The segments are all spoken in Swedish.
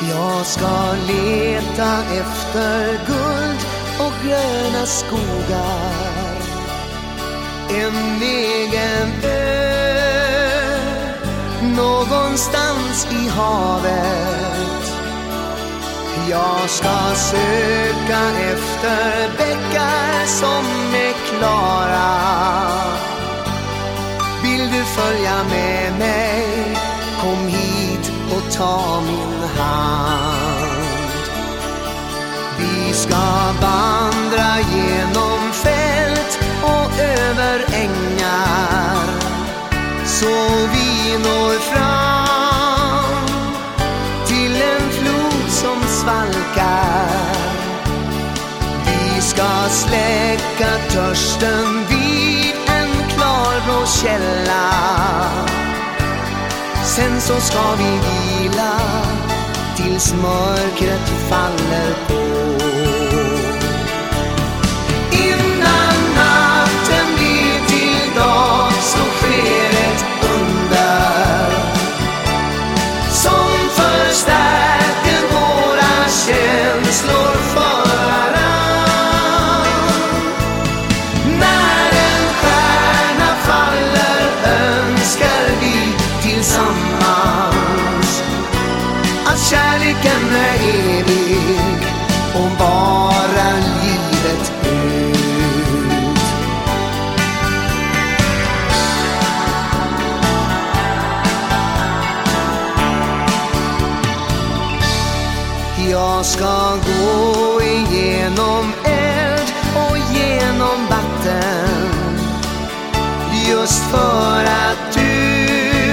Jag ska leta efter guld och gröna skogar, en egen ö någonstans i havet. Jag ska söka efter bäckar som är klara. Vill du följa med mig? Kom hit och ta min hand. Vi ska vandra genom fält och över ängar, så vi når fram till en flod som svalkar. Vi ska släcka törsten vid en klarblå källa. Sen så ska vi vila tills mörkret faller på. Innan natten blir till dag så sker ett under som förstärker våra känslor för varann. När en stjärna faller önskar vi tillsammans att kärleken är evig och bara livet ut. Jag ska gå igenom eld och genom vatten, just för att du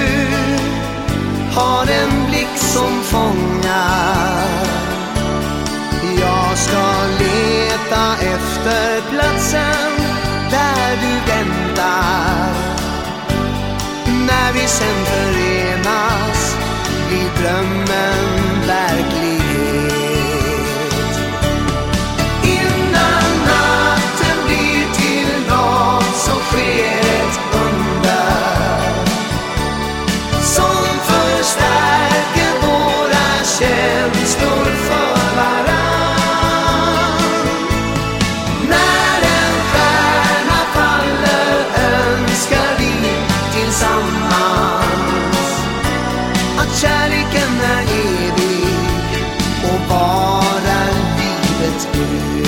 har en blick som fångar. Jag ska leta efter platsen där du väntar. När vi sen förenas blir drömmen verklighet. Innan natten blir till dag så sker ett under som förstärker våra känslor för varann. När en stjärna faller önskar vi tillsammans att kärleken är evig och bara livet ut.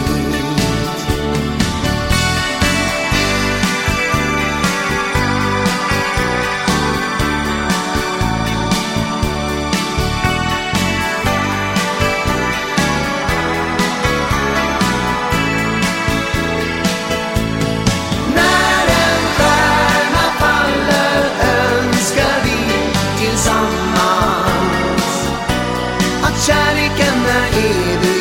När en stjärna faller önskar vi tillsammans att kärleken är evig